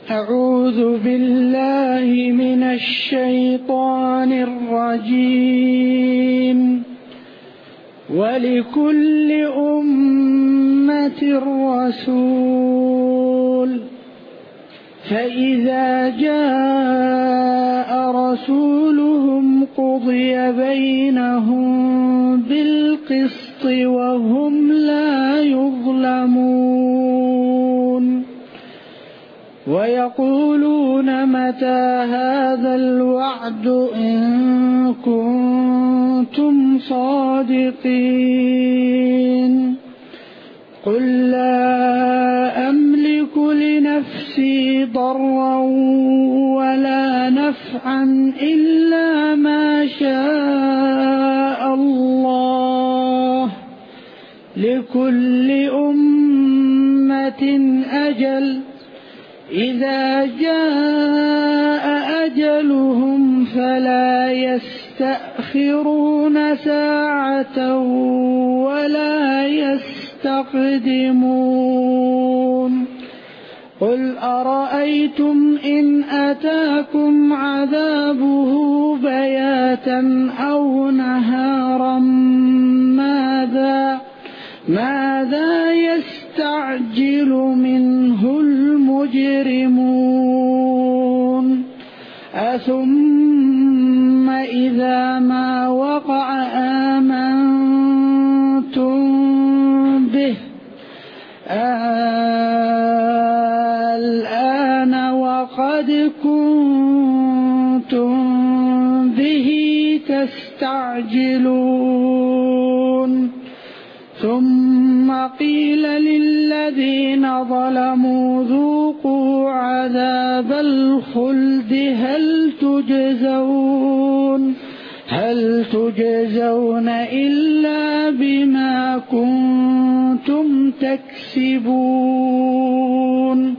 أعوذ بالله من الشيطان الرجيم. ولكل أمة رسول، فإذا جاء رسولهم قضي بينهم بالقسط وهم لا يظلمون. ويقولون متى هذا الوعد إن كنتم صادقين. قل لا أملك لنفسي ضرا ولا نفعا إلا ما شاء الله، لكل أمة أجل، إذا جاء أجلهم فلا يستأخرون ساعة ولا يستقدمون. قل أرأيتم إن أتاكم عذابه بياتا أو نهارا ماذا يستعجل منه المجرمون؟ أثم إذا ما وقع آمنتم به الآن وقد كنتم به تستعجلون. ثم قيل للذين ظلموا ذوقوا عذاب الخلد هل تجزون إلا بما كنتم تكسبون.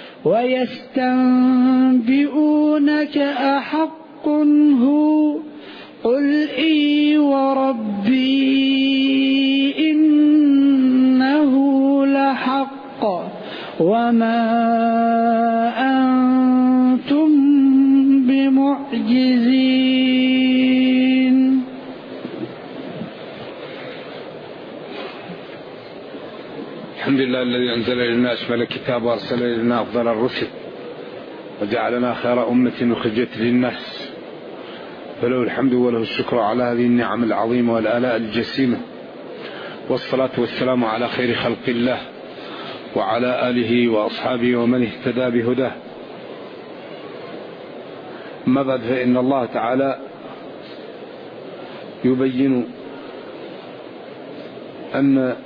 ويستنبئونك أحق هو؟ قل إي وربي إنه لحق وما أنتم بمعجزين. الحمد لله الذي أنزل إلينا أشمل الكتاب وأرسل إلينا أفضل الرسل وجعلنا خير أمة أخرجت للناس، فله الحمد وله الشكر على هذه النعم العظيمة والآلاء الجسيمة، والصلاة والسلام على خير خلق الله وعلى آله وأصحابه ومن اهتدى بهداه. أما بعد، فإن الله تعالى يبين أن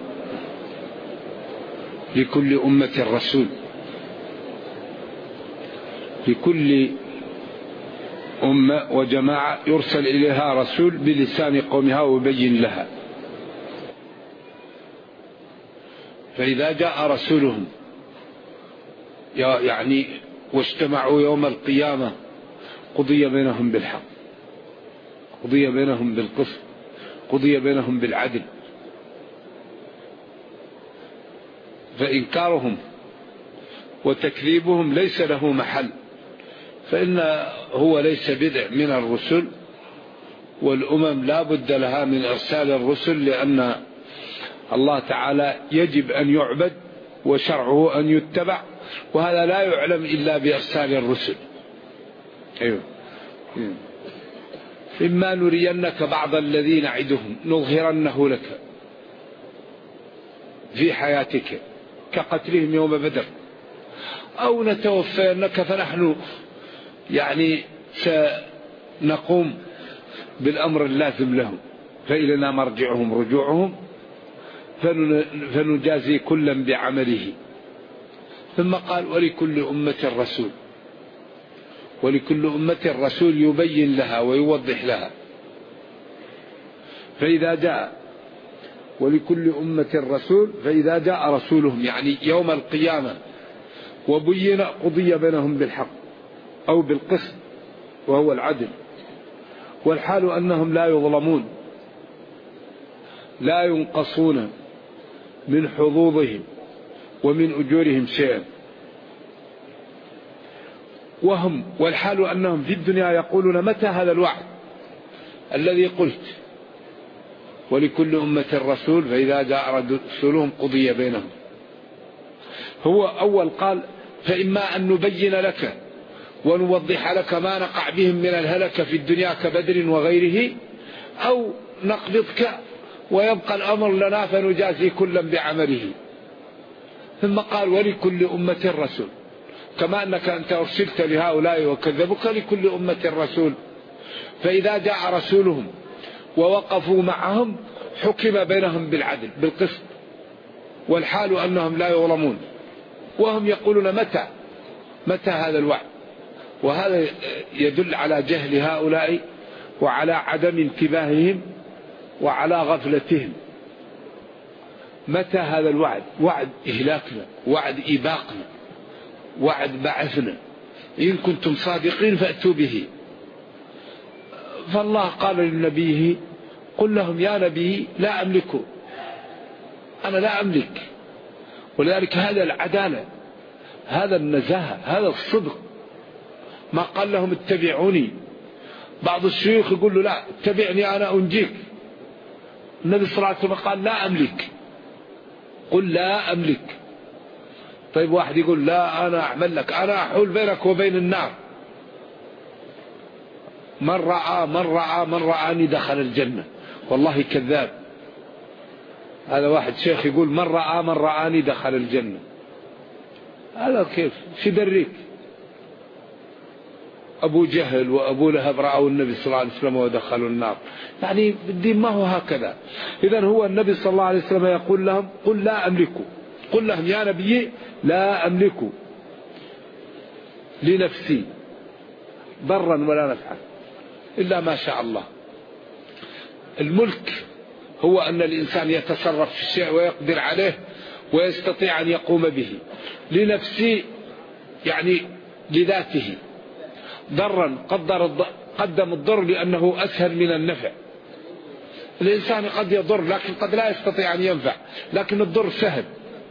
لكل أمة رسول، لكل أمة وجماعة يرسل إليها رسول بلسان قومها ويبين لها. فإذا جاء رسولهم يعني واجتمعوا يوم القيامة قضي بينهم بالحق، قضي بينهم بالقسط، قضي بينهم بالعدل. فإنكارهم وتكذيبهم ليس له محل، فإن هو ليس بدع من الرسل، والأمم لا بد لها من إرسال الرسل، لأن الله تعالى يجب أن يعبد وشرعه أن يتبع، وهذا لا يعلم إلا بإرسال الرسل. أيوه. إما نرينك بعض الذي نعدهم نظهرنه لك في حياتك كقتلهم يوم بدر، أو نتوفينك فنحن يعني سنقوم بالأمر اللازم لهم، فإلينا مرجعهم رجوعهم فنجازي كلا بعمله. ثم قال ولكل أمة رسول، ولكل أمة رسول يبين لها ويوضح لها. فإذا جاء ولكل أمة رسول، فإذا جاء رسولهم يعني يوم القيامة وبين قضي بينهم بالحق أو بالقسط وهو العدل، والحال أنهم لا يظلمون، لا ينقصون من حظوظهم ومن أجورهم شيئا. والحال أنهم في الدنيا يقولون متى هذا الوعد الذي قلت ولكل أمة رسول فإذا جاء رسولهم قضي بينهم. هو أول قال فإما أن نبين لك ونوضح لك ما نقع بهم من الهلكة في الدنيا كبدر وغيره، أو نقبضك ويبقى الأمر لنا فنجازي كلا بعمله. ثم قال ولكل أمة رسول، كما أنك أنت أرسلت لهؤلاء وكذبك لكل أمة رسول، فإذا جاء رسولهم ووقفوا معهم حكم بينهم بالعدل بالقسط، والحال أنهم لا يظلمون. وهم يقولون متى هذا الوعد؟ وهذا يدل على جهل هؤلاء وعلى عدم انتباههم وعلى غفلتهم. متى هذا الوعد؟ وعد إهلاكنا، وعد إباقنا، وعد بعثنا، إن كنتم صادقين فأتوا به. فالله قال لنبيه قل لهم يا نبي لا أملك، أنا لا أملك. ولذلك هذا العدالة، هذا النزاهة، هذا الصدق. ما قال لهم اتبعوني. بعض الشيوخ يقول له لا اتبعني أنا أنجيك. النبي صلى الله عليه وسلم قال لا أملك، قل لا أملك. طيب واحد يقول لا أنا أعمل لك، أنا أحول بينك وبين النار. من رآني دخل الجنة. والله كذاب. هذا واحد شيخ يقول من رآني دخل الجنة. هذا كيف؟ شو دريك؟ أبو جهل وأبو لهب رأوا النبي صلى الله عليه وسلم ودخلوا النار. يعني الدين ما هو هكذا. إذن هو النبي صلى الله عليه وسلم يقول لهم قل لا أملك، قل لهم يا نبي لا أملك لنفسي ضرا ولا نفعا إلا ما شاء الله. الملك هو أن الإنسان يتصرف في الشيء ويقدر عليه ويستطيع أن يقوم به. لنفسي يعني لذاته. ضرا قدم الضر لأنه أسهل من النفع. الإنسان قد يضر لكن قد لا يستطيع أن ينفع، لكن الضر سهل.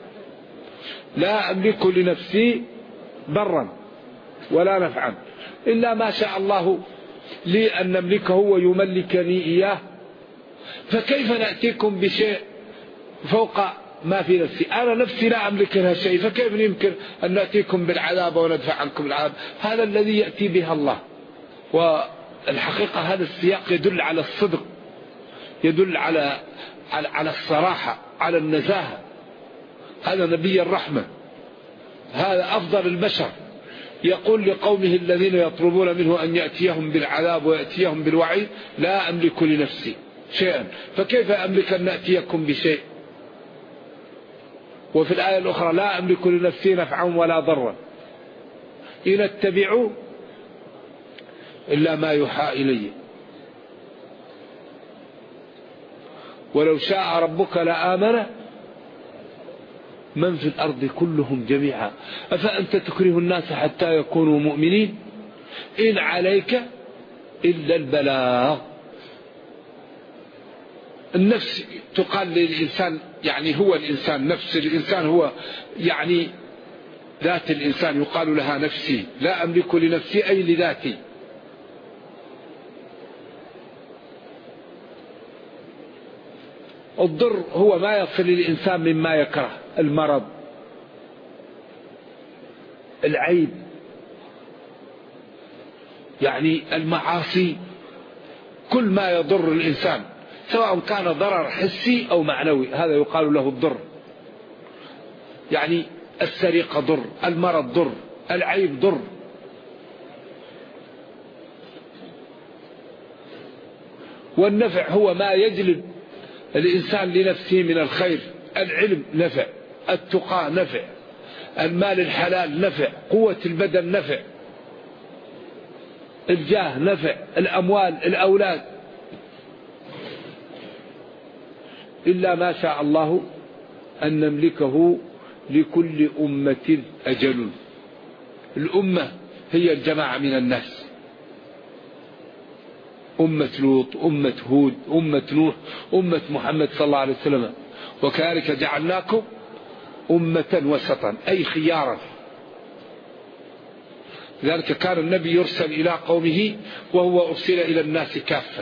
لا أملك لنفسي ضرا ولا نفعا إلا ما شاء الله لي أن نملكه ويملكني إياه. فكيف نأتيكم بشيء فوق ما في نفسي؟ أنا نفسي لا أملك لها شيء، فكيف يمكن أن نأتيكم بالعذاب وندفع عنكم العذاب؟ هذا الذي يأتي بها الله. والحقيقة هذا السياق يدل على الصدق، يدل على الصراحة، على النزاهة. هذا نبي الرحمة، هذا أفضل البشر، يقول لقومه الذين يطلبون منه أن يأتيهم بالعذاب ويأتيهم بالوعيد لا أملك لنفسي شيئا، فكيف أملك أن نأتيكم بشيء؟ وفي الآية الأخرى لا أملك لنفسي نفعا ولا ضرا إن اتبعوا إلا ما يوحى إلي ولو شاء ربك لآمن من في الأرض كلهم جميعا أفأنت تكره الناس حتى يكونوا مؤمنين إن عليك إلا البلاغ. النفس تقال للإنسان، يعني هو الإنسان، نفس الإنسان هو يعني ذات الإنسان يقال لها نفسي. لا أملك لنفسي أي لذاتي. الضر هو ما يصل الإنسان مما يكره، المرض، العيب، يعني المعاصي، كل ما يضر الإنسان سواء كان ضرر حسي أو معنوي هذا يقال له الضر. يعني السرقة ضر، المرض ضر، العيب ضر. والنفع هو ما يجلب الإنسان لنفسه من الخير. العلم نفع، التقى نفع، المال الحلال نفع، قوة البدن نفع، الجاه نفع، الأموال، الأولاد. إلا ما شاء الله أن نملكه لكل أمة أجل. الأمة هي الجماعة من الناس، أمة لوط، أمة هود، أمة نوح، أمة محمد صلى الله عليه وسلم. وكذلك جعلناكم أمة وسطا أي خيارا. لذلك كان النبي يرسل إلى قومه وهو أرسل إلى الناس كافة،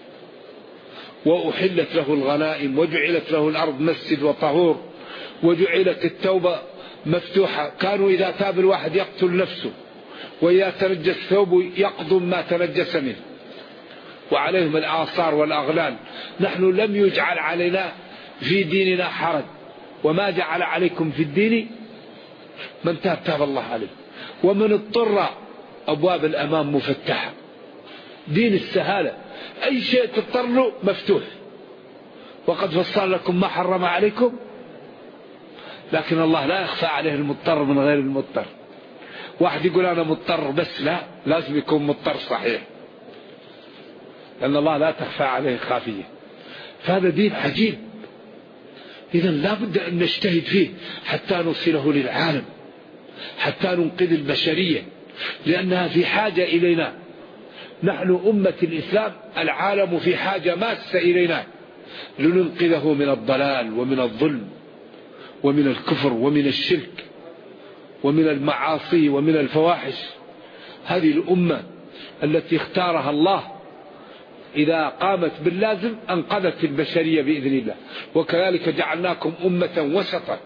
وأحلت له الغنائم، وجعلت له الأرض مسجد وطهور، وجعلت التوبة مفتوحة. كانوا إذا تاب الواحد يقتل نفسه، وإذا تنجس ثوبه يقضم ما تنجس منه، وعليهم الآثار والأغلال. نحن لم يجعل علينا في ديننا حرج، وما جعل عليكم في الدين من تاب الله عليه، ومن اضطر أبواب الأمام مفتحة. دين السهالة، أي شيء تضطر له مفتوح. وقد فصل لكم ما حرم عليكم، لكن الله لا يخفى عليه المضطر من غير المضطر. واحد يقول أنا مضطر بس، لا، لازم يكون مضطر صحيح، لأن الله لا تخفى عليه خافية. فهذا دين عجيب، إذن لا بد أن نجتهد فيه حتى نوصله للعالم، حتى ننقذ البشرية، لأنها في حاجة إلينا. نحن أمة الإسلام، العالم في حاجة ماسة إلينا لننقذه من الضلال ومن الظلم ومن الكفر ومن الشرك ومن المعاصي ومن الفواحش. هذه الأمة التي اختارها الله إذا قامت باللازم أنقذت البشرية بإذن الله. وكذلك جعلناكم أمة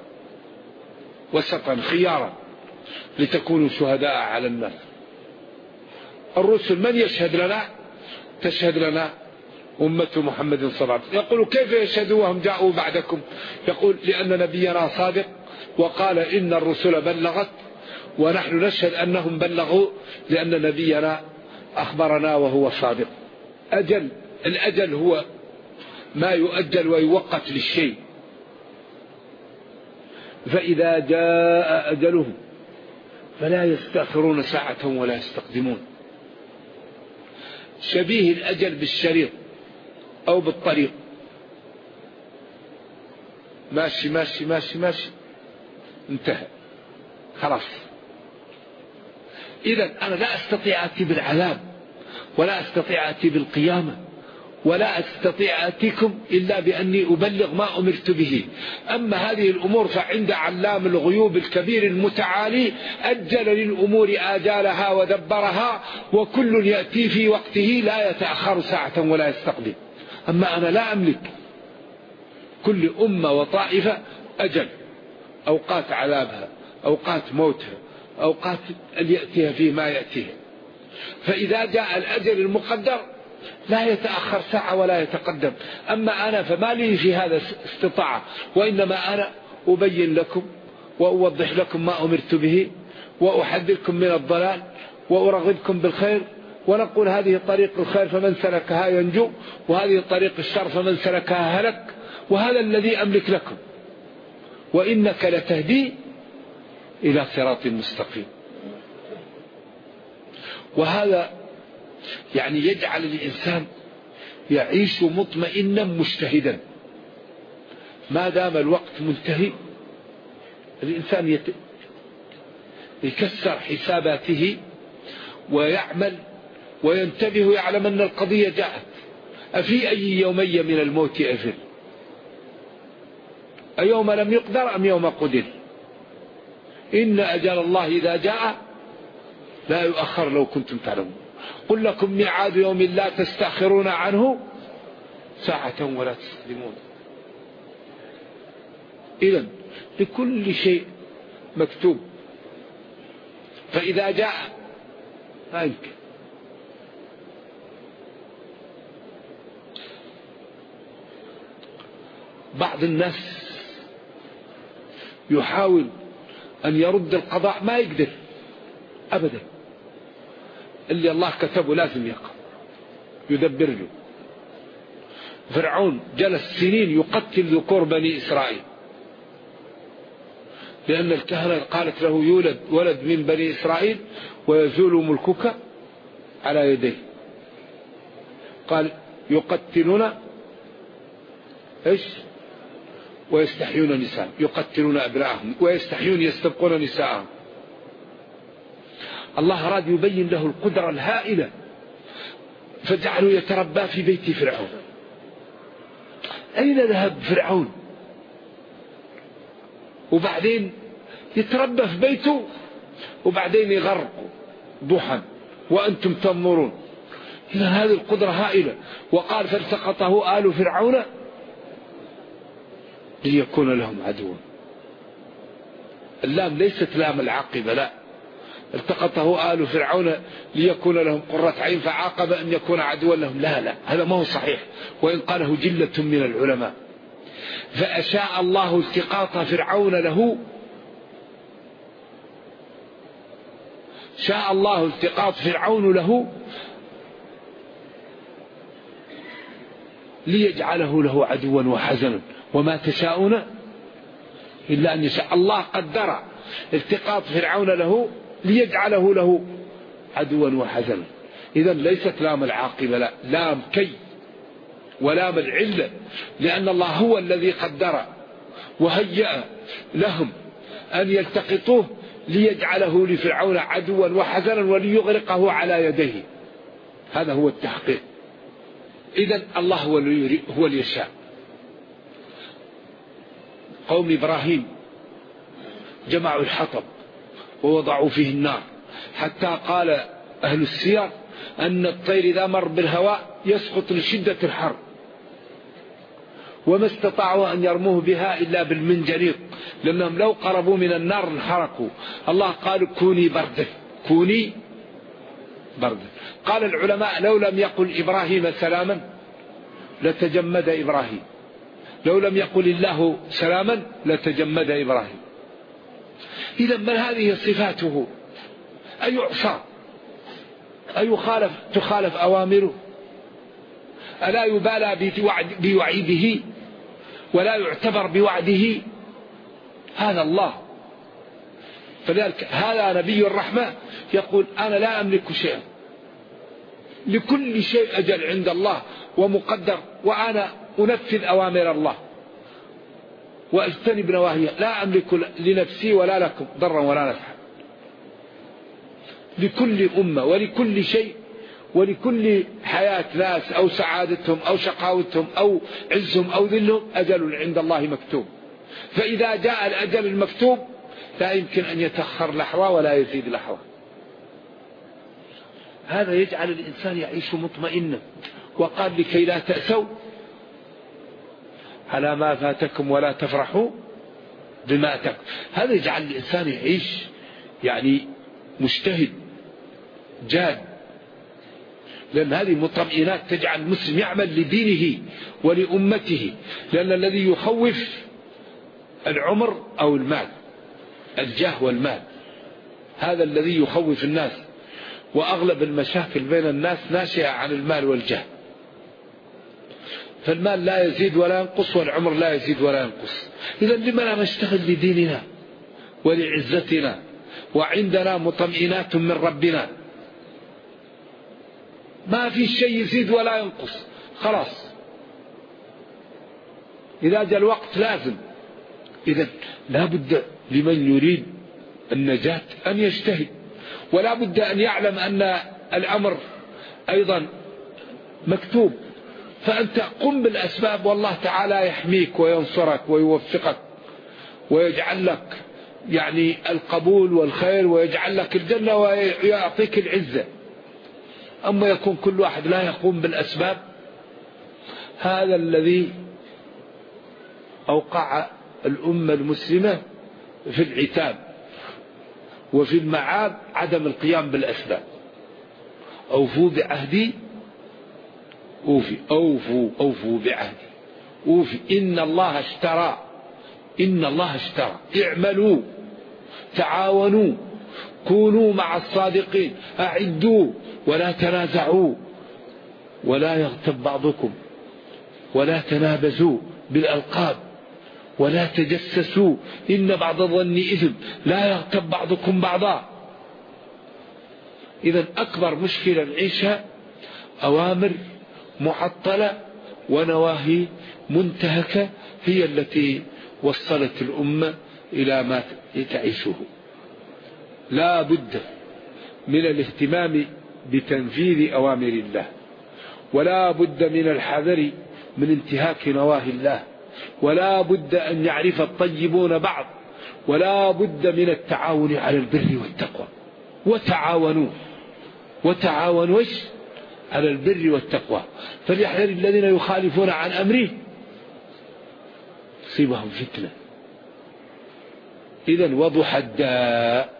وسطا خيارا لتكونوا شهداء على الناس. الرسل من يشهد لنا؟ تشهد لنا أمة محمد صلى الله عليه وسلم. يقول كيف يشهدوا وهم جاءوا بعدكم؟ يقول لأن نبينا صادق وقال إن الرسل بلغت، ونحن نشهد أنهم بلغوا لأن نبينا أخبرنا وهو صادق. الأجل هو ما يؤجل ويوقت للشيء، فإذا جاء أجلهم فلا يستأخرون ساعة ولا يستقدمون. شبيه الأجل بالشريط أو بالطريق، ماشي ماشي ماشي ماشي انتهى خلاص. إذن أنا لا أستطيع أتي بالعذاب، ولا أستطيع أتي بالقيامة، ولا أستطيع أتيكم إلا بأني أبلغ ما أمرت به. أما هذه الأمور فعند علام الغيوب الكبير المتعالي أجل للأمور آجالها ودبرها، وكل يأتي في وقته لا يتأخر ساعة ولا يستقدم. أما أنا لا أملك. كل أمة وطائفة أجل، أوقات عذابها، أوقات موتها، أوقات أن يأتيها فيه ما يأتيها. فإذا جاء الأجل المقدر لا يتأخر ساعة ولا يتقدم. أما أنا فما لي في هذا استطاعة، وإنما أنا أبين لكم وأوضح لكم ما أمرت به، وأحذركم من الضلال، وأرغبكم بالخير، ونقول هذه طريق الخير فمن سلكها ينجو، وهذه طريق الشر فمن سلكها هلك. وهذا الذي أملك لكم. وإنك لتهدي إلى صراط مستقيم. وهذا يعني يجعل الإنسان يعيش مطمئنا مجتهدا. ما دام الوقت منتهي الإنسان يكسر حساباته ويعمل وينتبه، يعلم أن القضية جاءت. أفي أي يومي من الموت أفر؟ أيوم لم يقدر أم يوم قدر؟ إن أجل الله إذا جاء لا يؤخر لو كنتم تعلمون. قل لكم ميعاد يوم لا تستأخرون عنه ساعة ولا تستقدمون. إذن لكل شيء مكتوب، فإذا جاء ما يمكن. بعض الناس يحاول أن يرد القضاء، ما يقدر أبدا. اللي الله كتبه لازم يقع، يدبر له. فرعون جلس سنين يقتل ذكور بني إسرائيل، لأن الكهنة قالت له يولد ولد من بني إسرائيل ويزول ملكك على يديه. قال يقتلون إيش ويستحيون نساءهم، يقتلون أبناءهم ويستحيون يستبقون نساءهم. الله أراد يبين له القدرة الهائلة، فجعله يتربى في بيت فرعون. أين ذهب فرعون؟ وبعدين يتربى في بيته، وبعدين يغرق ضحى وأنتم تنظرون. إذا هذه القدرة هائلة. وقال فالتقطه آل فرعون ليكون لهم عدوا. اللام ليست لام العاقبة، لا، التقطه آل فرعون ليكون لهم قرة عين فعاقب أن يكون عدوا لهم، لا، هذا ما هو صحيح، وإن قاله جلة من العلماء. فأشاء الله التقاط فرعون له، شاء الله التقاط فرعون له ليجعله له عدوا وحزنا، وما تشاءون إلا أن يشاء الله. قدر التقاط فرعون له ليجعله له عدوا وحزنا. إذن ليست لام العاقبة، لا، لام كي ولام العلة، لأن الله هو الذي قدر وهيأ لهم أن يلتقطوه ليجعله لفرعون عدوا وحزنا وليغرقه على يديه. هذا هو التحقيق. إذن الله هو اللي يشاء. قوم إبراهيم جمعوا الحطب ووضعوا فيه النار، حتى قال أهل السير أن الطير إذا مر بالهواء يسقط لشدة الحر، وما استطاعوا أن يرموه بها إلا بالمنجنيق، لأنهم لو قربوا من النار انحرقوا. الله قال كوني بردا، كوني بردا. قال العلماء لو لم يقل إبراهيم سلاما لتجمد إبراهيم، لو لم يقل الله سلاما لتجمد إبراهيم. إذا من هذه صفاته؟ أيعصى؟ تخالف أوامره؟ ألا يبالى بوعيده ولا يعتبر بوعده؟ هذا الله. فلذلك هذا نبي الرحمة يقول أنا لا أملك شيئا، لكل شيء أجل عند الله ومقدر، وأنا أنفذ أوامر الله وأجتنب نواهيه، لا أملك لنفسي ولا لكم ضرا ولا نفعا. لكل أمة ولكل شيء ولكل حياة ناس أو سعادتهم أو شقاوتهم أو عزهم أو ذلهم أجل عند الله مكتوب. فإذا جاء الأجل المكتوب لا يمكن أن يتأخر لحظة ولا يزيد لحظة. هذا يجعل الإنسان يعيش مطمئنا. وقال لكي لا تأسوا على ما فاتكم ولا تفرحوا بما أتاكم. هذا يجعل الإنسان يعيش يعني مجتهد جاد، لأن هذه مطمئنات تجعل المسلم يعمل لدينه ولأمته. لأن الذي يخوف العمر أو المال، الجاه والمال، هذا الذي يخوف الناس. وأغلب المشاكل بين الناس ناشئة عن المال والجاه. فالمال لا يزيد ولا ينقص والعمر لا يزيد ولا ينقص. إذا لما لا نشتغل لديننا ولعزتنا وعندنا مطمئنات من ربنا؟ ما في شيء يزيد ولا ينقص، خلاص إذا جاء الوقت لازم. إذا لا بد لمن يريد النجاة أن يجتهد، ولا بد أن يعلم أن الأمر أيضا مكتوب. فأنت قم بالأسباب والله تعالى يحميك وينصرك ويوفقك ويجعل لك يعني القبول والخير ويجعل لك الجنة ويعطيك العزة. أما يكون كل واحد لا يقوم بالأسباب، هذا الذي أوقع الأمة المسلمة في العتاب وفي المعاب، عدم القيام بالأسباب. أوفوا بعهدي أوفي، أوفوا بعهدي أوفي. إن الله اشترى اعملوا تعاونوا كونوا مع الصادقين، أعدوا ولا تنازعوا ولا يغتب بعضكم ولا تنابزوا بالألقاب ولا تجسسوا إن بعض الظن إثم لا يغتب بعضكم بعضا. إذن أكبر مشكلة نعيشها أوامر معطلة ونواهي منتهكة هي التي وصلت الأمة إلى ما تعيشه. لا بد من الاهتمام بتنفيذ أوامر الله، ولا بد من الحذر من انتهاك نواهي الله، ولا بد أن يعرف الطيبون بعض، ولا بد من التعاون على البر والتقوى. وتعاونوا وتعاونوا على البر والتقوى فليحذر الذين يخالفون عن أمره تصيبهم فتنة. إذن وضح الداء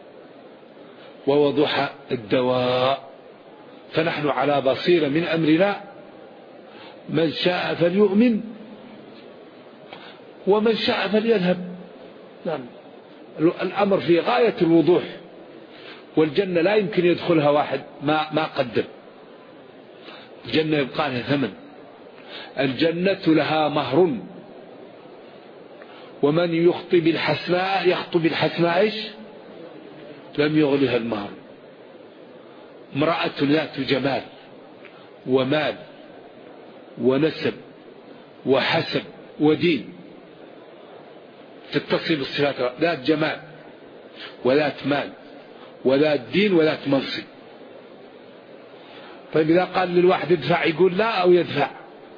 ووضح الدواء، فنحن على بصيرة من أمرنا، من شاء فليؤمن ومن شاء فليذهب. نعم، الأمر في غاية الوضوح، والجنة لا يمكن يدخلها واحد ما قدم. الجنة يبقى لها ثمن، الجنة لها مهر، ومن يخطي بالحسناء إيش؟ لم يغلها المهر. امرأة ذات جمال ومال ونسب وحسب ودين، تتصل بالصفات، ذات جمال وذات مال وذات دين وذات منصب. طيب إذا قال للواحد ادفع يقول لا أو يدفع؟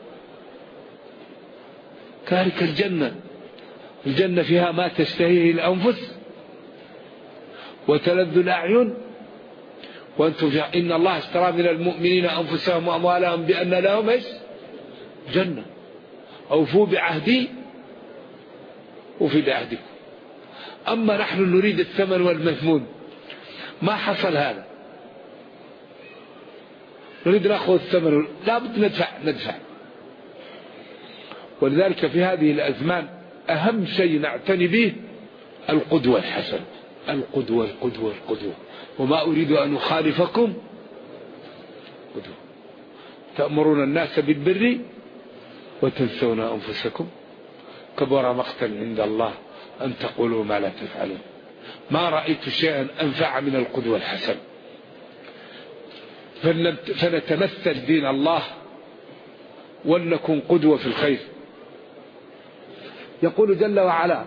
كذلك الجنة فيها ما تشتهيه الأنفس وتلذ الأعين وأنتم إن الله اشترى من المؤمنين أنفسهم وأموالهم بأن لهم إيش؟ جنة. أوفوا بعهدي وفي بعهدكم. أما نحن نريد الثمن والمثمون، ما حصل هذا، نريد نأخذ الثمن، لا بد ندفع. ولذلك في هذه الأزمان أهم شيء نعتني به القدوة الحسنة، القدوة. وما أريد أن أخالفكم قدوة. تأمرون الناس بالبر وتنسون أنفسكم كبر مقتا عند الله أن تقولوا ما لا تفعلون. ما رأيت شيئا أنفع من القدوة الحسنة. فنتمثل دين الله ولنكن قدوة في الخير. يقول جل وعلا: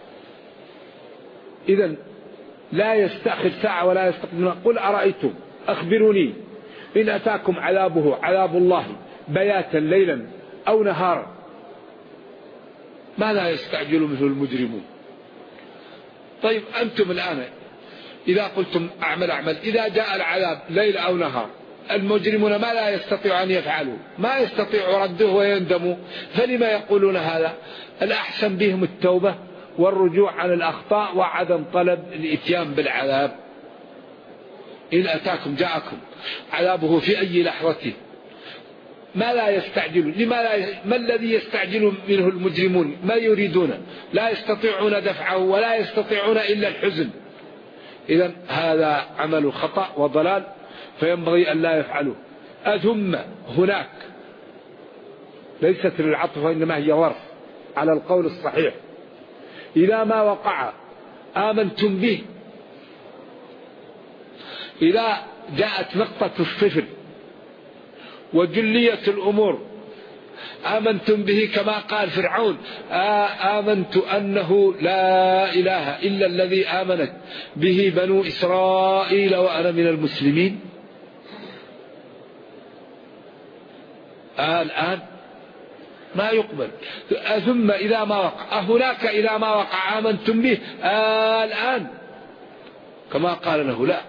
إذن لا يستأخر ساعة ولا يستقدم. قل أرأيتم أخبروني إن أتاكم عذاب الله بياتا ليلا أو نهارا ما لا يستعجل منه المجرمون. طيب أنتم الآن إذا قلتم أعمل إذا جاء العذاب ليل أو نهار، المجرمون ما لا يستطيع أن يفعلوا، ما يستطيع رده ويندموا، فلما يقولون هذا؟ الأحسن بهم التوبة والرجوع عن الأخطاء وعدم طلب الإتيان بالعذاب. إن أتاكم جاءكم عذابه في أي لحظة ما لا يستعجل. ما الذي يستعجل منه المجرمون؟ ما يريدون؟ لا يستطيعون دفعه ولا يستطيعون إلا الحزن. إذن هذا عمل خطأ وضلال فينبغي أن لا يفعلوه. أثم هناك ليست للعطف وإنما هي ظرف على القول الصحيح. إذا ما وقع آمنتم به، إذا جاءت نقطة الصفر وجلية الأمور آمنتم به كما قال فرعون: آمنت أنه لا إله إلا الذي آمنت به بنو إسرائيل وأنا من المسلمين. الآن ما يقبل. ثم إذا ما وقع هناك، إذا ما وقع آمنتم به الآن كما قال له لا،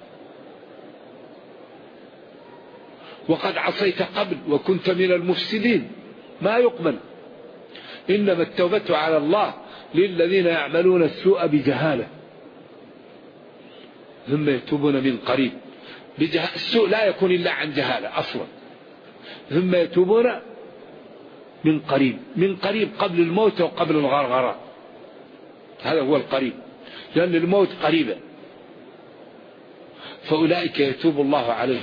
وقد عصيت قبل وكنت من المفسدين. ما يقبل. إنما التوبة على الله للذين يعملون السوء بجهالة ثم يتوبون من قريب. السوء لا يكون إلا عن جهالة أصلا، ثم يتوبون من قريب قبل الموت وقبل الغرغرة. هذا هو القريب، لأن الموت قريبا، فأولئك يتوب الله عليهم.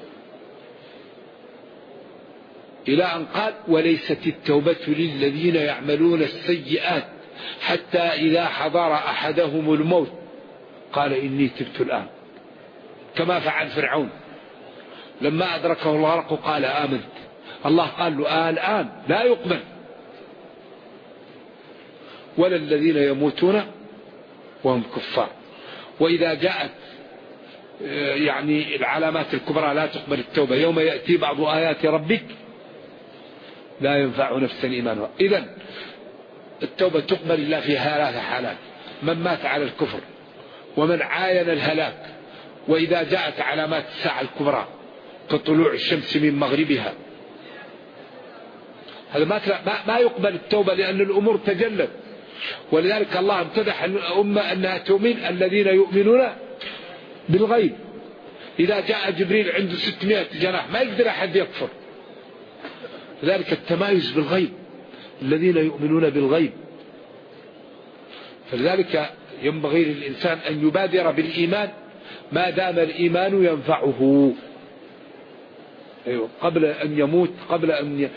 إلى أن قال: وليست التوبة للذين يعملون السيئات حتى إذا حضر أحدهم الموت قال إني تبت الآن، كما فعل فرعون لما أدركه الغرق قال آمنت. الله قال له الآن لا يقبل. ولا الذين يموتون وهم كفار. وإذا جاءت يعني العلامات الكبرى لا تقبل التوبة: يوم يأتي بعض آيات ربك لا ينفع نفسا إيمانها. إذن التوبة تقبل الله في 3 حالات: من مات على الكفر، ومن عاين الهلاك، وإذا جاءت علامات الساعة الكبرى كطلوع الشمس من مغربها، هذا ما يقبل التوبة لأن الأمور تجلت. ولذلك الله امتدح الأمة أنها تؤمن الذين يؤمنون بالغيب. إذا جاء جبريل عنده 600 جناح ما يقدر أحد يكفر. لذلك التمايز بالغيب، الذين يؤمنون بالغيب. فلذلك ينبغي للإنسان أن يبادر بالإيمان ما دام الإيمان ينفعه قبل أن يموت، قبل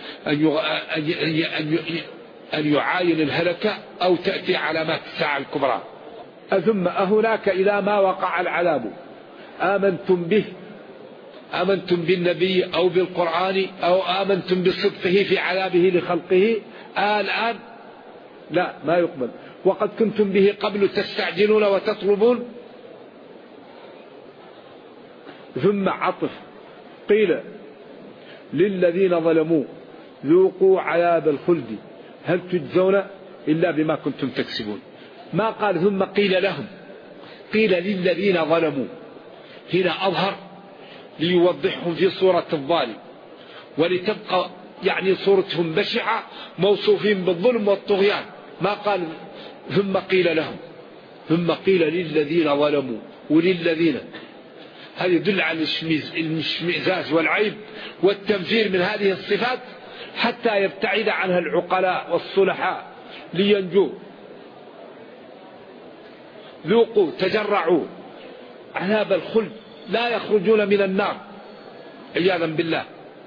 أن يعاين الهلكة أو تأتي علامات الساعة الكبرى. ثم هناك إذا ما وقع العذاب آمنتم به، آمنتم بالنبي أو بالقرآن أو آمنتم بصدقه في عذابه لخلقه، الآن لا، ما يقبل. وقد كنتم به قبل تستعجلون وتطلبون. ثم عطف قيل للذين ظلموا ذوقوا عذاب الخلد هل تجزون إلا بما كنتم تكسبون. ما قال ثم قيل لهم، قيل للذين ظلموا. هنا أظهر ليوضحهم في صورة الظالم، ولتبقى يعني صورتهم بشعة موصوفين بالظلم والطغيان. ما قال ثم قيل لهم، ثم قيل للذين ظلموا وللذين. هذا يدل على الاشمئزاز والعيب والتنفير من هذه الصفات حتى يبتعد عنها العقلاء والصلحاء لينجوا. ذوقوا تجرعوا عذاب الخلد، لا يخرجون من النار عياذا بالله.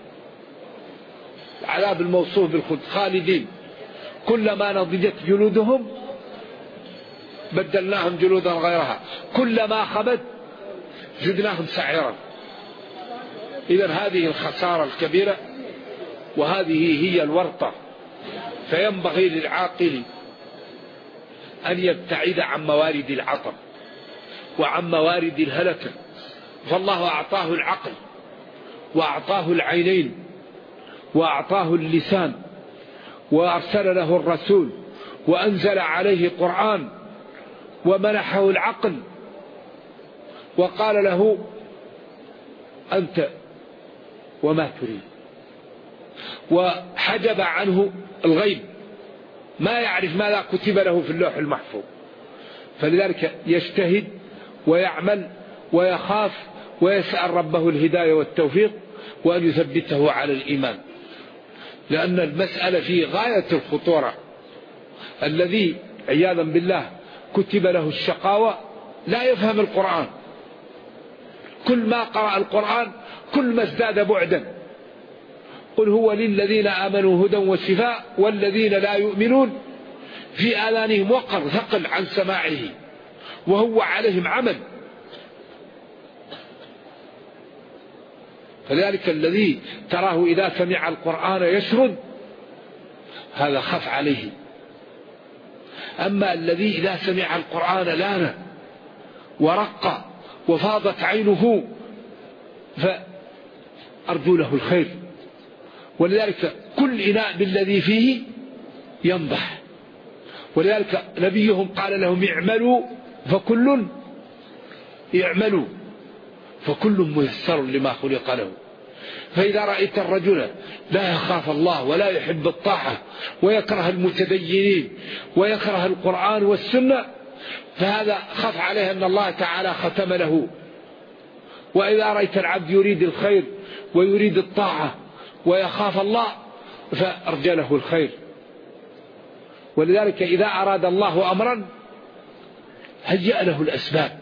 العذاب الموصوف بالخلد خالدين، كلما نضجت جلودهم بدلناهم جلودا غيرها، كلما خبت زدناهم سعيرا. إذن هذه الخسارة الكبيرة، وهذه هي الورطة. فينبغي للعاقل أن يبتعد عن موارد العطب وعن موارد الهلكة. فالله أعطاه العقل وأعطاه العينين وأعطاه اللسان وأرسل له الرسول وأنزل عليه قرآن ومنحه العقل وقال له أنت وما تريد، وحجب عنه الغيب، ما يعرف ماذا كتب له في اللوح المحفوظ. فلذلك يجتهد ويعمل ويخاف ويسأل ربه الهداية والتوفيق وأن يثبته على الإيمان، لأن المسألة في غاية الخطورة. الذي عياذا بالله كتب له الشقاوة لا يفهم القرآن، كل ما قرأ القرآن كل ما ازداد بعدا. قل هو للذين آمنوا هدى وشفاء والذين لا يؤمنون في آذانهم وقر ثقل عن سماعه وهو عليهم عمل. فذلك الذي تراه إذا سمع القرآن يشرد هذا خف عليه. أما الذي إذا سمع القرآن لان ورق وفاضت عينه فأرجو له الخير. ولذلك كل إناء بالذي فيه ينضح. ولذلك نبيهم قال لهم اعملوا فكل اعملوا فكل ميسر لما خلق له. فإذا رأيت الرجل لا يخاف الله ولا يحب الطاعة ويكره المتدينين ويكره القرآن والسنة فهذا خف عليه أن الله تعالى ختم له. وإذا رأيت العبد يريد الخير ويريد الطاعة ويخاف الله فأرجى له الخير. ولذلك إذا أراد الله أمرا هيأ له الأسباب.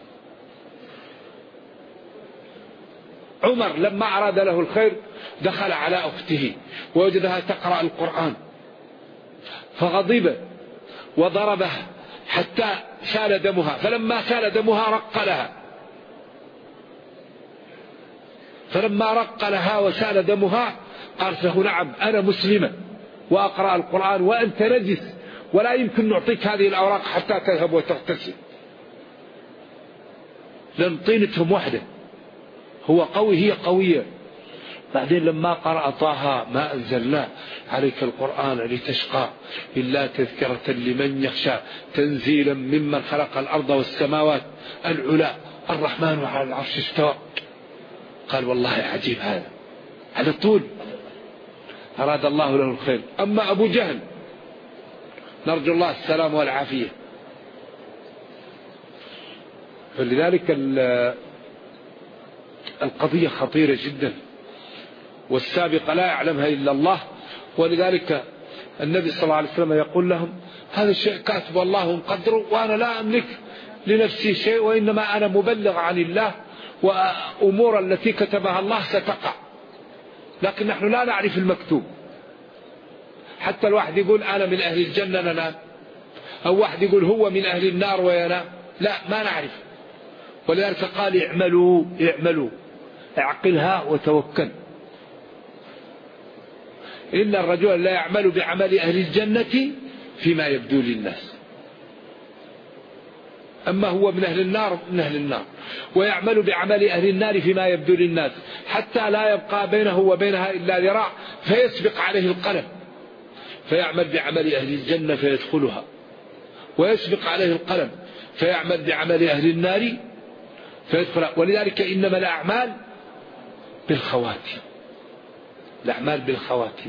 عمر لما أراد له الخير دخل على أخته ووجدها تقرأ القرآن فغضب وضربها حتى سال دمها، فلما سال دمها رق لها، فلما رق لها وسال دمها قالت له نعم أنا مسلمة وأقرأ القرآن وأنت نجس ولا يمكن نعطيك هذه الأوراق حتى تذهب وتغتسل. لأن طينتهم وحده، هو قوي هي قوية. بعدين لما قرأ طه ما أنزلنا عليك القرآن لتشقى إلا تذكرة لمن يخشى تنزيلا ممن خلق الأرض والسماوات العلا الرحمن على العرش استوى. قال والله عجيب هذا، على طول أراد الله له الخير. أما أبو جهل نرجو الله السلام والعافية. فلذلك القضية خطيرة جدا، والسابقة لا يعلمها إلا الله. ولذلك النبي صلى الله عليه وسلم يقول لهم هذا الشيء كاتب الله ومقدره، وأنا لا أملك لنفسي شيء، وإنما أنا مبلغ عن الله، وأمور التي كتبها الله ستقع، لكن نحن لا نعرف المكتوب. حتى الواحد يقول أنا من أهل الجنة ننام، أو واحد يقول هو من أهل النار وينام، لا ما نعرف. ولذلك قال اعملوا اعملوا، اعقلها وتوكل. إن الرجل لا يعمل بعمل أهل الجنة فيما يبدو للناس، أما هو من أهل النار من أهل النار، ويعمل بعمل أهل النار فيما يبدو للناس، حتى لا يبقى بينه وبينها إلا ذراع فيسبق عليه القلم، فيعمل بعمل أهل الجنة فيدخلها، ويسبق عليه القلم فيعمل بعمل أهل النار فيدخلها. ولذلك إنما الأعمال بالخواتيم، الأعمال بالخواتيم.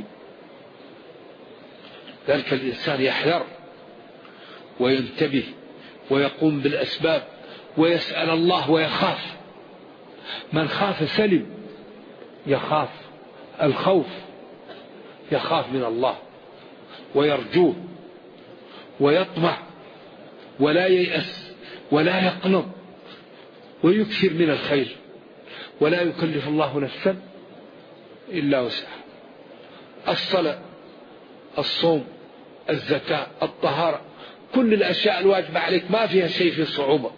ذلك الإنسان يحذر وينتبه ويقوم بالأسباب ويسأل الله ويخاف. من خاف سلم، يخاف الخوف، يخاف من الله ويرجوه ويطمع ولا ييأس ولا يقنط، ويكثر من الخير، ولا يكلف الله نفسا إلا وسعها. الصلاة، الصوم، الزكاة، الطهارة، كل الأشياء الواجبة عليك ما فيها شيء في صعوبة.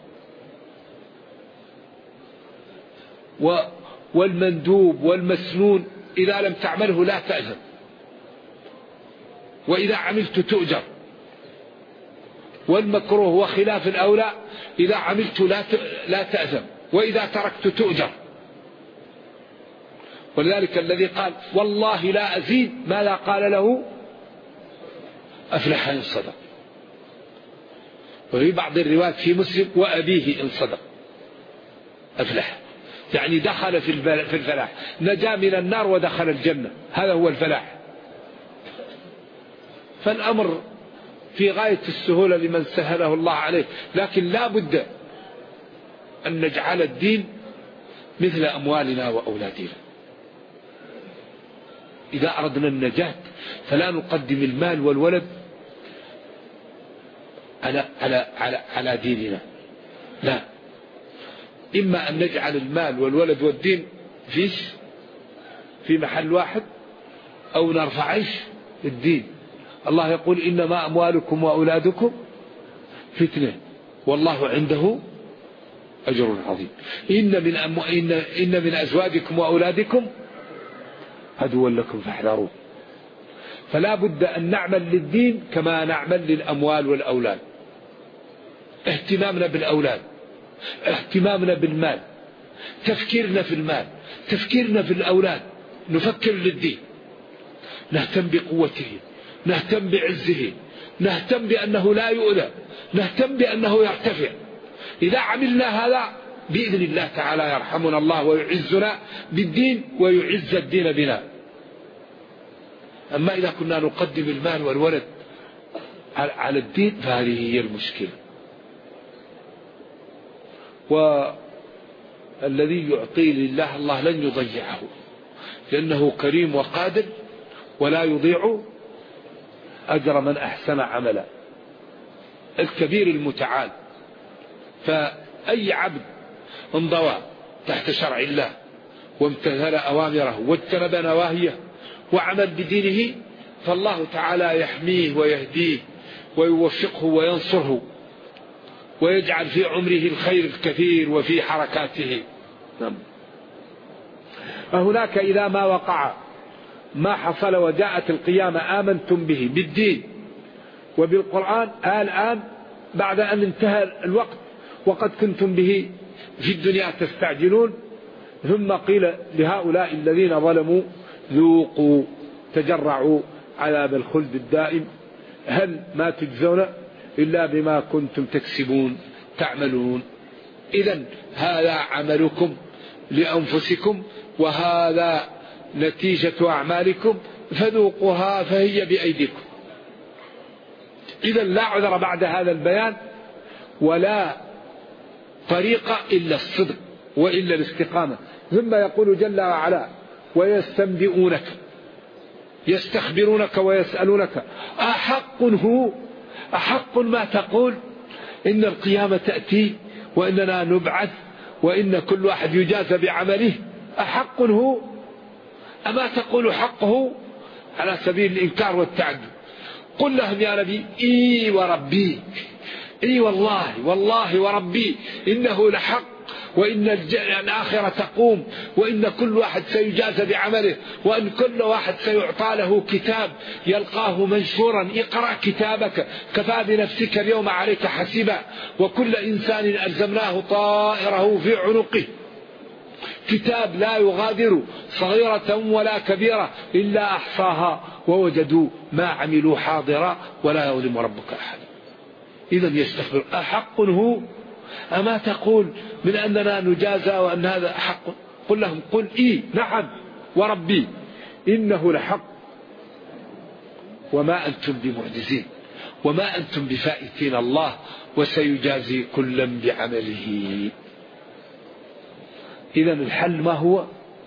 والمندوب والمسنون إذا لم تعمله لا تأثم، وإذا عملت تؤجر. والمكروه وخلاف الأولى إذا عملت لا تأثم، وإذا تركت تؤجر. ولذلك الذي قال والله لا أزيد ما لا قال له أفلح إن صدق. وفي بعض الروايات في مسلم وأبيه إن صدق أفلح، يعني دخل في الفلاح، نجا من النار ودخل الجنة، هذا هو الفلاح. فالأمر في غاية السهولة لمن سهله الله عليه، لكن لا بد أن نجعل الدين مثل أموالنا وأولادنا. إذا أردنا النجاة فلا نقدم المال والولد على ديننا، لا، إما أن نجعل المال والولد والدين في محل واحد، أو نرفع الدين. الله يقول إنما أموالكم وأولادكم فتنة والله عنده أجر عظيم. إن من أزواجكم وأولادكم عدوا لكم فاحذروه. فلا بد أن نعمل للدين كما نعمل للأموال والأولاد. اهتمامنا بالأولاد، اهتمامنا بالمال، تفكيرنا في المال، تفكيرنا في الأولاد، نفكر للدين، نهتم بقوته، نهتم بعزه، نهتم بأنه لا يؤذى، نهتم بأنه يرتفع. إذا عملنا هذا بإذن الله تعالى يرحمنا الله ويعزنا بالدين ويعز الدين بنا. أما إذا كنا نقدم المال والولد على الدين فهذه هي المشكلة. والذي يعطي لله الله لن يضيعه، لأنه كريم وقادر ولا يضيع أجر من أحسن عملا. الكبير المتعال. فأي عبد انضوى تحت شرع الله وامتثل أوامره واجتنب نواهيه وعمل بدينه، فالله تعالى يحميه ويهديه ويوفقه وينصره ويجعل في عمره الخير الكثير وفي حركاته. فهناك إذا ما وقع ما حصل وجاءت القيامة آمنتم به بالدين وبالقرآن الآن بعد أن انتهى الوقت وقد كنتم به في الدنيا تستعجلون. ثم قيل لهؤلاء الذين ظلموا ذوقوا تجرعوا عذاب الخلد الدائم هل ما تجزون إلا بما كنتم تكسبون تعملون. إذن هذا عملكم لأنفسكم وهذا نتيجة أعمالكم فذوقوها فهي بأيديكم. إذن لا عذر بعد هذا البيان ولا طريقة إلا الصدق وإلا الاستقامة. ثم يقول جل وعلا ويستنبئونك يستخبرونك ويسألونك أحق هو، أحق ما تقول إن القيامة تأتي وإننا نبعث وإن كل واحد يجازى بعمله، أحق هو أما تقول حقه على سبيل الإنكار والتعدد. قل لهم يا نبي إي وربي، إي والله وربي إنه لحق وإن الآخرة تقوم وإن كل واحد سيجازى بعمله وإن كل واحد سيعطى له كتاب يلقاه منشورا اقرأ كتابك كفى بنفسك اليوم عليك حسيبا وكل إنسان ألزمناه طائره في عنقه كتاب لا يغادر صغيرة ولا كبيرة إلا أحصاها ووجدوا ما عملوا حاضرا ولا يظلم ربك أحد. إذن يستخبر أحق هو أما تقول من أننا نجازى وأن هذا حق؟ قل لهم قل إيه نعم وربي إنه لحق وما أنتم بمعجزين وما أنتم بفائتين الله وسيجازي كلا بعمله. إذن الحل ما هو؟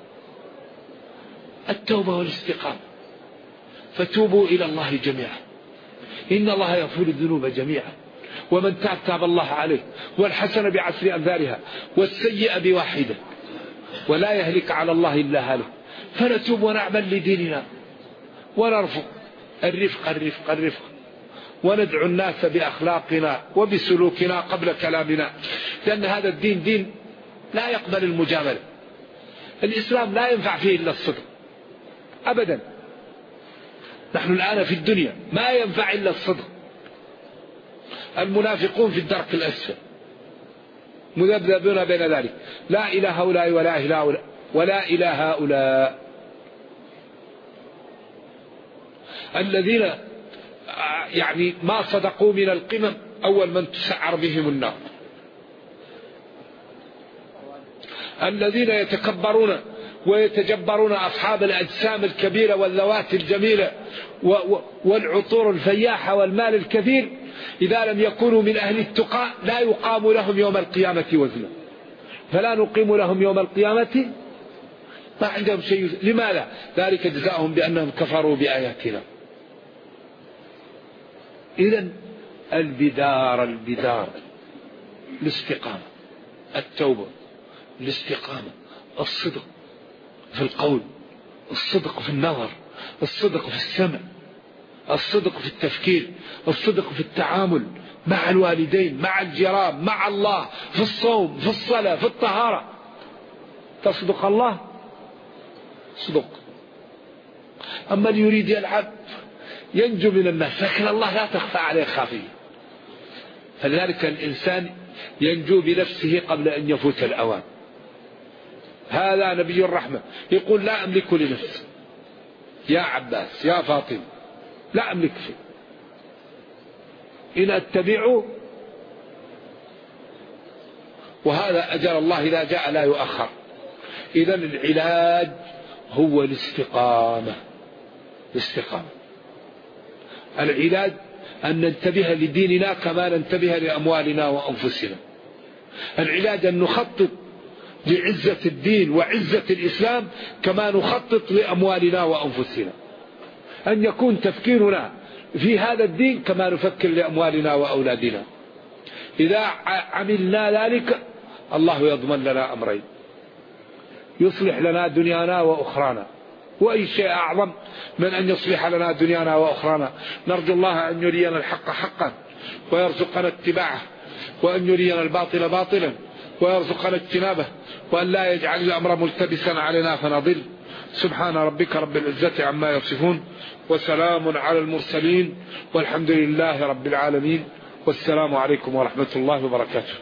التوبة والاستقامة. فتوبوا إلى الله جميعا إن الله يغفر الذنوب جميعا ومن تاب تاب الله عليه والحسنة بعشر أمثالها والسيئة بواحدة ولا يهلك على الله إلا هالك. فنتوب ونعمل لديننا ونرفق الرفق وندعو الناس بأخلاقنا وبسلوكنا قبل كلامنا، لأن هذا الدين دين لا يقبل المجاملة. الإسلام لا ينفع فيه إلا الصدق أبدا. نحن الآن في الدنيا ما ينفع إلا الصدق. المنافقون في الدرك الأسفل مذبذبون بين ذلك لا إله هؤلاء ولا إله هؤلاء. الذين يعني ما صدقوا من القمم أول من تسعر بهم النار. الذين يتكبرون ويتجبرون أصحاب الأجسام الكبيرة والذوات الجميلة والعطور الفياحة والمال الكثير إذا لم يكونوا من أهل التقى لا يقام لهم يوم القيامة وزنا. فلا نقيم لهم يوم القيامة ما عندهم شيء. لماذا؟ ذلك جزاؤهم بأنهم كفروا بآياتنا. إذن البدار الاستقامة، التوبة، الاستقامة، الصدق في القول، الصدق في النظر، الصدق في السمع، الصدق في التفكير، الصدق في التعامل مع الوالدين، مع الجيران، مع الله، في الصوم، في الصلاة، في الطهارة. تصدق الله صدق. أما اللي يريد يلعب ينجو من الناس لكن الله لا تخفى عليه خافية. فلذلك الإنسان ينجو بنفسه قبل أن يفوت الأوان. هذا نبي الرحمة يقول لا أملك لنفسي يا عباس يا فاطمة لا أملك شيء إن أتبعه، وهذا أجل الله إذا جاء لا يؤخر. إذن العلاج هو الاستقامة. العلاج أن ننتبه لديننا كما ننتبه لأموالنا وأنفسنا. العلاج أن نخطط لعزة الدين وعزة الإسلام كما نخطط لأموالنا وأنفسنا. أن يكون تفكيرنا في هذا الدين كما نفكر لأموالنا وأولادنا. إذا عملنا ذلك الله يضمن لنا أمرين: يصلح لنا دنيانا وأخرانا. وأي شيء أعظم من أن يصلح لنا دنيانا وأخرانا. نرجو الله أن يرينا الحق حقا ويرزقنا اتباعه، وأن يرينا الباطل باطلا ويرزقنا اجتنابه، وأن لا يجعل الأمر ملتبسا علينا فنضل. سبحان ربك رب العزة عما يصفون وسلام على المرسلين والحمد لله رب العالمين والسلام عليكم ورحمة الله وبركاته.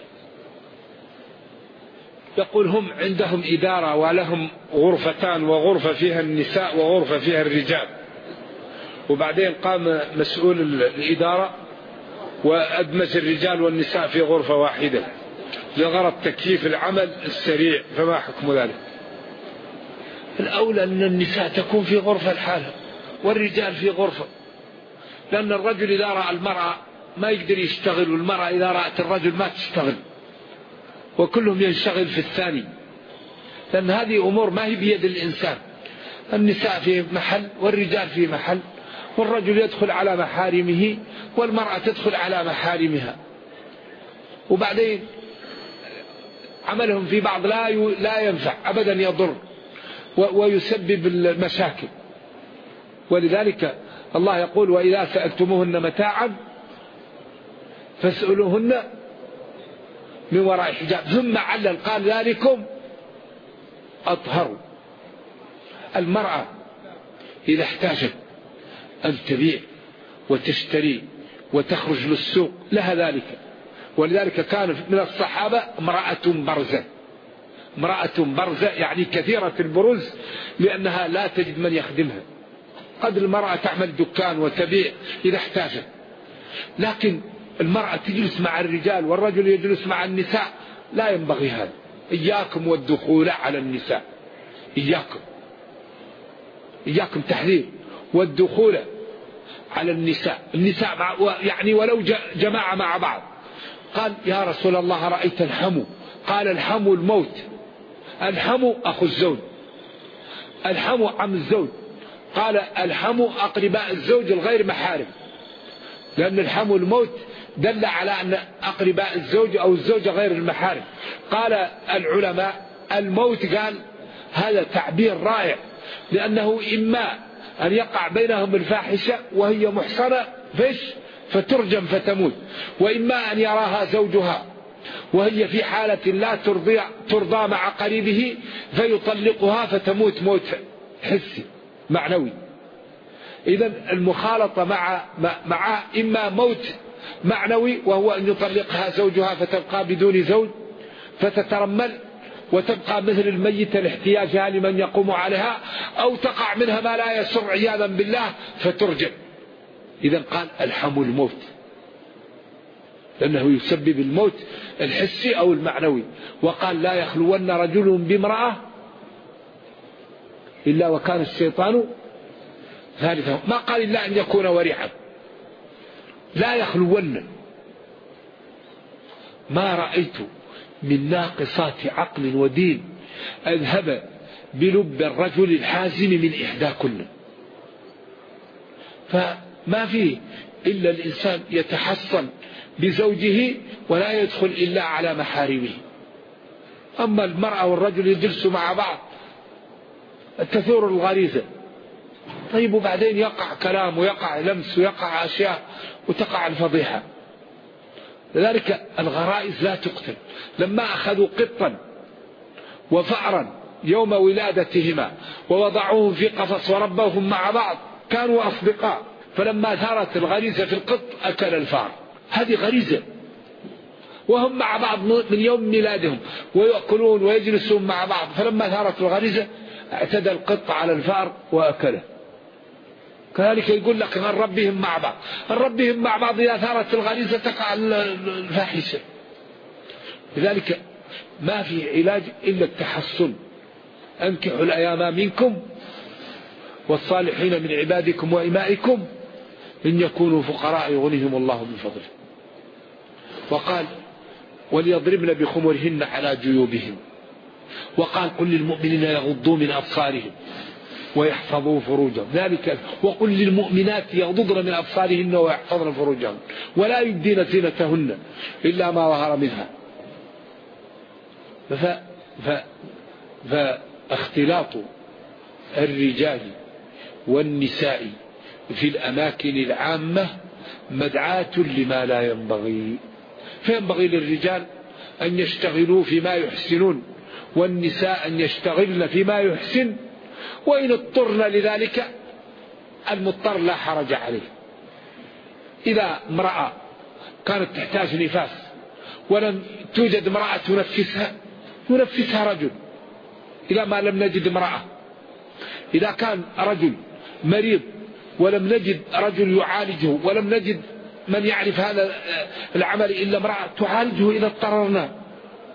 يقول هم عندهم إدارة ولهم غرفتان، وغرفة فيها النساء وغرفة فيها الرجال، وبعدين قام مسؤول الإدارة وأدمج الرجال والنساء في غرفة واحدة لغرض تكييف العمل السريع، فما حكم ذلك؟ الأولى أن النساء تكون في غرفة الحالة والرجال في غرفة، لأن الرجل إذا رأى المرأة ما يقدر يشتغل، والمرأة إذا رأت الرجل ما تشتغل، وكلهم ينشغل في الثاني، لأن هذه أمور ما هي بيد الإنسان. النساء في محل والرجال في محل، والرجل يدخل على محارمه والمرأة تدخل على محارمها، وبعدين عملهم في بعض لا ينفع أبدا، يضر ويسبب المشاكل. ولذلك الله يقول: وإذا سألتموهن متاعا فاسألوهن من وراء حجاب. ثم علل قال: ذلكم أطهر. المرأة إذا احتاجت أن تبيع وتشتري وتخرج للسوق لها ذلك. ولذلك كان من الصحابة امرأة برزة يعني كثيرة البرز، لأنها لا تجد من يخدمها. قد المرأة تعمل دكان وتبيع إذا احتاجت، لكن المرأة تجلس مع الرجال والرجل يجلس مع النساء، لا ينبغي هذا. إياكم والدخول على النساء، إياكم تحذير والدخول على النساء يعني ولو جماعة مع بعض. قال: يا رسول الله رأيت الحمو؟ قال: الحمو الموت. الحمو أخو الزوج، الحمو عم الزوج. قال: الحمو أقرباء الزوج الغير محارم، لأن الحمو الموت دل على أن أقرباء الزوج أو الزوجة غير المحارم. قال العلماء: الموت قال هذا تعبير رائع، لأنه إما أن يقع بينهم الفاحشة وهي محصنة فترجم فتموت، وإما أن يراها زوجها وهي في حالة لا ترضى مع قريبه فيطلقها فتموت موت حسي معنوي. إذن المخالطة مع إما موت معنوي وهو أن يطلقها زوجها فتبقى بدون زوج فتترمل وتبقى مثل الميت لاحتياجها لمن يقوم عليها، أو تقع منها ما لا يسر عياذا بالله فترجم. إذن قال: الحمو الموت، لأنه يسبب الموت الحسي أو المعنوي. وقال: لا يخلون رجل بامرأة إلا وكان الشيطان ثالثه. ما قال إلا أن يكون ورعا، لا يخلون. ما رأيت من ناقصات عقل ودين أذهب بلب الرجل الحازم من إحداكن. فما فيه إلا الإنسان يتحصن بزوجه ولا يدخل إلا على محارمه. أما المرأة والرجل يجلسوا مع بعض تثور الغريزة، طيب وبعدين يقع كلام ويقع لمس ويقع أشياء وتقع الفضيحة. لذلك الغرائز لا تقتل. لما أخذوا قطا وفأرا يوم ولادتهما ووضعوهم في قفص وربوهم مع بعض كانوا أصدقاء، فلما ثارت الغريزة في القط أكل الفار. هذه غريزة، وهم مع بعض من يوم ميلادهم ويأكلون ويجلسون مع بعض، فلما ثارت الغريزة اعتدى القط على الفار وأكله. كذلك يقول لك نربيهم مع بعض، نربيهم مع بعض إذا ثارت الغريزة تقع الفاحشة. لذلك ما في علاج إلا التحصن. أنكحوا الأيام منكم والصالحين من عبادكم وإمائكم إن يكونوا فقراء يغنيهم الله من فضله. وقال: وليضربن بخمرهن على جيوبهن. وقال: قل للمؤمنين يغضوا من أبصارهم ويحفظوا فروجهم. ذلك وقل للمؤمنات يغضضن من أبصارهن ويحفظن فروجهم ولا يبدين زينتهن إلا ما ظهر منها. فاختلاط الرجال والنساء في الأماكن العامة مدعاة لما لا ينبغي. فينبغي للرجال أن يشتغلوا فيما يحسنون، والنساء أن يشتغلن فيما يحسن، وإن اضطرن لذلك المضطر لا حرج عليه. إذا امرأة كانت تحتاج نفاس ولم توجد امرأة ينفسها رجل إلى ما لم نجد امرأة. إذا كان رجل مريض ولم نجد رجل يعالجه ولم نجد من يعرف هذا العمل إلا امرأة تعالجه إذا اضطررنا.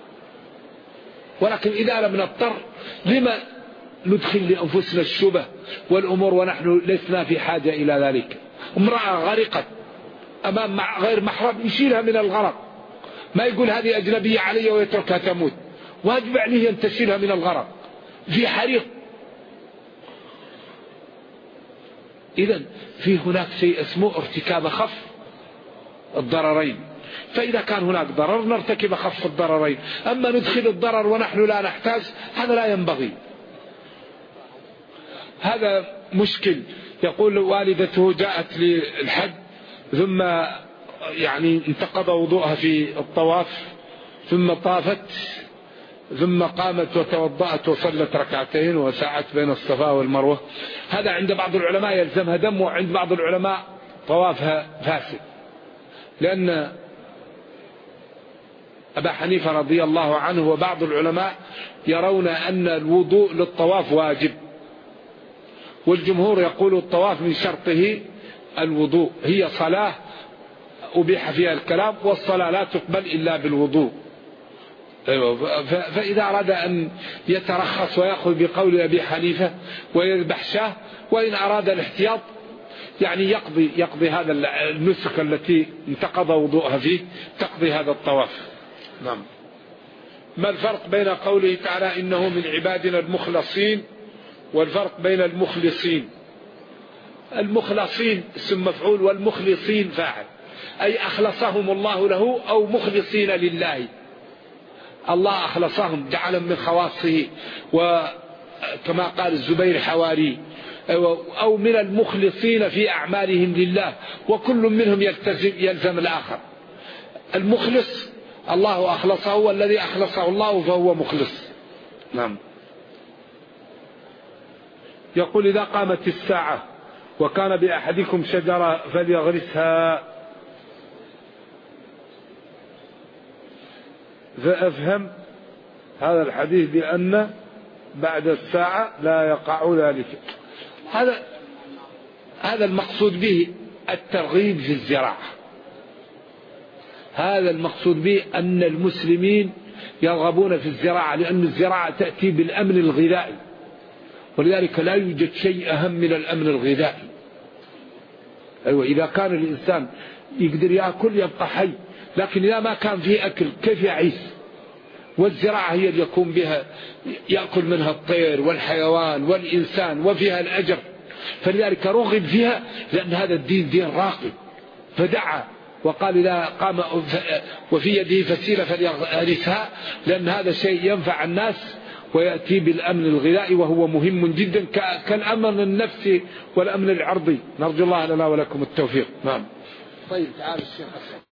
ولكن إذا لم نضطر لما ندخل لأنفسنا الشبه والأمور ونحن لسنا في حاجة إلى ذلك. امرأة غرقت أمام غير محرم يشيلها من الغرق، ما يقول هذه أجنبية علي ويتركها تموت، واجب عليه أن تشيلها من الغرق في حريق. إذن في هناك شيء اسمه ارتكاب خف الضررين، فإذا كان هناك ضرر نرتكب خف الضررين. أما ندخل الضرر ونحن لا نحتاج هذا لا ينبغي، هذا مشكل. يقول والدته جاءت للحج ثم يعني انتقض وضوءها في الطواف ثم طافت ثم قامت وتوضأت وصلت ركعتين وسعت بين الصفا والمروة. هذا عند بعض العلماء يلزمها دم، وعند بعض العلماء طوافها فاسد، لأن أبا حنيفة رضي الله عنه وبعض العلماء يرون أن الوضوء للطواف واجب، والجمهور يقول الطواف من شرطه الوضوء. هي صلاة أبيح فيها الكلام، والصلاة لا تقبل إلا بالوضوء. فإذا أراد أن يترخص ويأخذ بقول أبي حنيفة ويذبح شاه، وإن أراد الاحتياط يعني يقضي هذا النسك التي انتقض وضوءها فيه، تقضي هذا الطواف. نعم. ما الفرق بين قوله تعالى إنه من عبادنا المخلصين والفرق بين المخلصين؟ المخلصين اسم مفعول والمخلصين فاعل، أي أخلصهم الله له أو مخلصين لله. الله أخلصهم جعلهم من خواصه، وكما قال الزبير حواري، أو من المخلصين في أعمالهم لله، وكل منهم يلزم الآخر. المخلص الله أخلصه، والذي أخلصه الله فهو مخلص. نعم. يقول إذا قامت الساعة وكان بأحدكم شجرة فليغرسها، فأفهم هذا الحديث بأن بعد الساعة لا يقع ذلك. هذا المقصود به الترغيب في الزراعة. هذا المقصود به أن المسلمين يرغبون في الزراعة، لأن الزراعة تأتي بالأمن الغذائي، ولذلك لا يوجد شيء أهم من الأمن الغذائي. أيوة، إذا كان الإنسان يقدر يأكل يبقى حي، لكن إذا ما كان فيه أكل كيف يعيش؟ والزراعة هي اللي يقوم بها، يأكل منها الطير والحيوان والإنسان، وفيها الأجر، فلذلك رغب فيها، لأن هذا الدين دين راقي. فدعا وقال إذا قام وفي يده فسيلة فليغرسها، لأن هذا شيء ينفع الناس ويأتي بالأمن الغذائي، وهو مهم جدا كالأمن النفسي والأمن العرضي. نرجو الله لنا ولكم التوفيق. نعم. طيب تعال الشيخ.